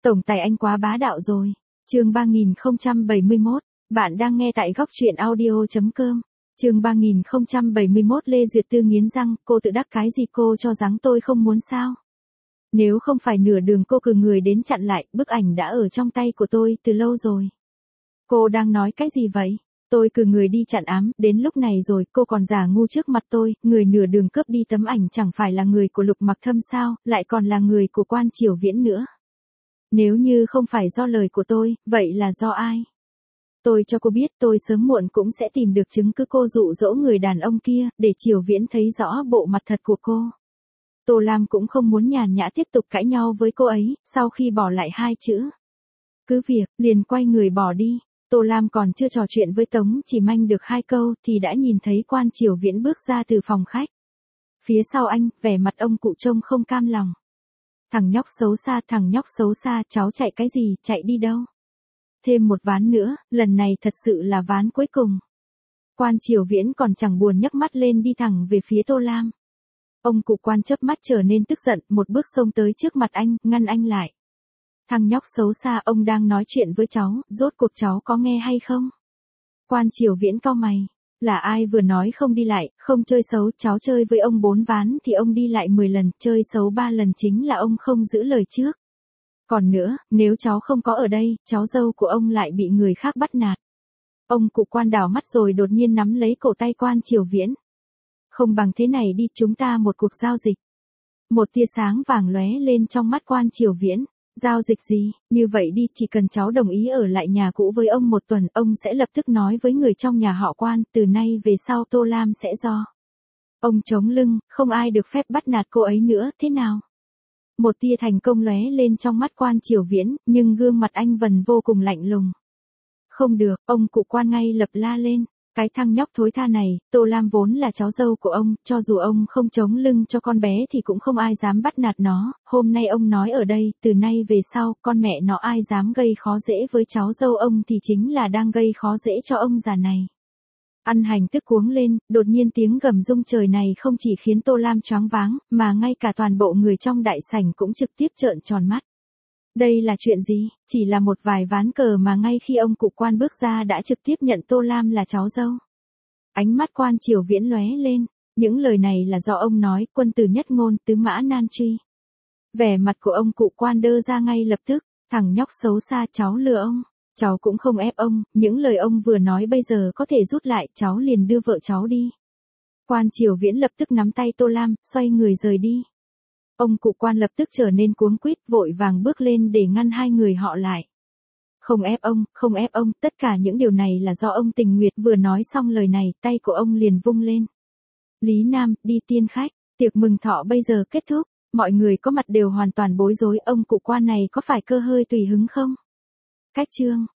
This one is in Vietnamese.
Tổng tài anh quá bá đạo rồi. Chương 3071, bạn đang nghe tại góc truyện audio.com. Chương 3071 Lê Duyệt Tư nghiến răng, cô tự đắc cái gì, cô cho rằng tôi không muốn sao? Nếu không phải nửa đường cô cử người đến chặn lại, bức ảnh đã ở trong tay của tôi từ lâu rồi. Cô đang nói cái gì vậy? Tôi cử người đi chặn ám, đến lúc này rồi, cô còn giả ngu trước mặt tôi, người nửa đường cướp đi tấm ảnh chẳng phải là người của Lục Mặc Thâm sao, lại còn là người của Quan Triều Viễn nữa. Nếu như không phải do lời của tôi, vậy là do ai? Tôi cho cô biết tôi sớm muộn cũng sẽ tìm được chứng cứ cô dụ dỗ người đàn ông kia, để Triều Viễn thấy rõ bộ mặt thật của cô. Tô Lam cũng không muốn nhàn nhã tiếp tục cãi nhau với cô ấy, sau khi bỏ lại hai chữ cứ việc, liền quay người bỏ đi. Tô Lam còn chưa trò chuyện với Tống Chỉ Manh được hai câu thì đã nhìn thấy Quan Triều Viễn bước ra từ phòng khách. Phía sau anh, vẻ mặt ông cụ trông không cam lòng. Thằng nhóc xấu xa, cháu chạy cái gì, chạy đi đâu? Thêm một ván nữa, lần này thật sự là ván cuối cùng. Quan Triều Viễn còn chẳng buồn nhấc mắt lên đi thẳng về phía Tô Lam. Ông cụ Quan chớp mắt trở nên tức giận, một bước xông tới trước mặt anh, ngăn anh lại. Thằng nhóc xấu xa, ông đang nói chuyện với cháu, rốt cuộc cháu có nghe hay không? Quan Triều Viễn cau mày. Là ai vừa nói không đi lại, không chơi xấu, cháu chơi với ông 4 ván thì ông đi lại 10 lần, chơi xấu 3 lần chính là ông không giữ lời trước. Còn nữa, nếu cháu không có ở đây, cháu dâu của ông lại bị người khác bắt nạt. Ông cụ Quan đảo mắt rồi đột nhiên nắm lấy cổ tay Quan Triều Viễn. Không bằng thế này đi, chúng ta một cuộc giao dịch. Một tia sáng vàng lóe lên trong mắt Quan Triều Viễn. Giao dịch gì? Như vậy đi, chỉ cần cháu đồng ý ở lại nhà cũ với ông 1 tuần, ông sẽ lập tức nói với người trong nhà họ Quan, từ nay về sau Tô Lam sẽ do ông chống lưng, không ai được phép bắt nạt cô ấy nữa, thế nào? Một tia thành công lóe lên trong mắt Quan Triều Viễn, nhưng gương mặt anh Vân vô cùng lạnh lùng. Không được, ông cụ Quan ngay lập la lên. Cái thằng nhóc thối tha này, Tô Lam vốn là cháu dâu của ông, cho dù ông không chống lưng cho con bé thì cũng không ai dám bắt nạt nó, hôm nay ông nói ở đây, từ nay về sau, con mẹ nó ai dám gây khó dễ với cháu dâu ông thì chính là đang gây khó dễ cho ông già này. Ăn hành tức cuống lên, đột nhiên tiếng gầm rung trời này không chỉ khiến Tô Lam choáng váng, mà ngay cả toàn bộ người trong đại sảnh cũng trực tiếp trợn tròn mắt. Đây là chuyện gì? Chỉ là một vài ván cờ mà ngay khi ông cụ Quan bước ra đã trực tiếp nhận Tô Lam là cháu dâu. Ánh mắt Quan Triều Viễn lóe lên, những lời này là do ông nói, quân tử nhất ngôn, tứ mã nan truy. Vẻ mặt của ông cụ Quan đơ ra ngay lập tức, thằng nhóc xấu xa, cháu lừa ông. Cháu cũng không ép ông, những lời ông vừa nói bây giờ có thể rút lại, cháu liền đưa vợ cháu đi. Quan Triều Viễn lập tức nắm tay Tô Lam, xoay người rời đi. Ông cụ Quan lập tức trở nên cuống quýt, vội vàng bước lên để ngăn hai người họ lại. Không ép ông, tất cả những điều này là do ông Tình Nguyệt. Vừa nói xong lời này, tay của ông liền vung lên. Lý Nam, đi tiên khách, tiệc mừng thọ bây giờ kết thúc, mọi người có mặt đều hoàn toàn bối rối, ông cụ Quan này có phải cơ hơi tùy hứng không? Cách chương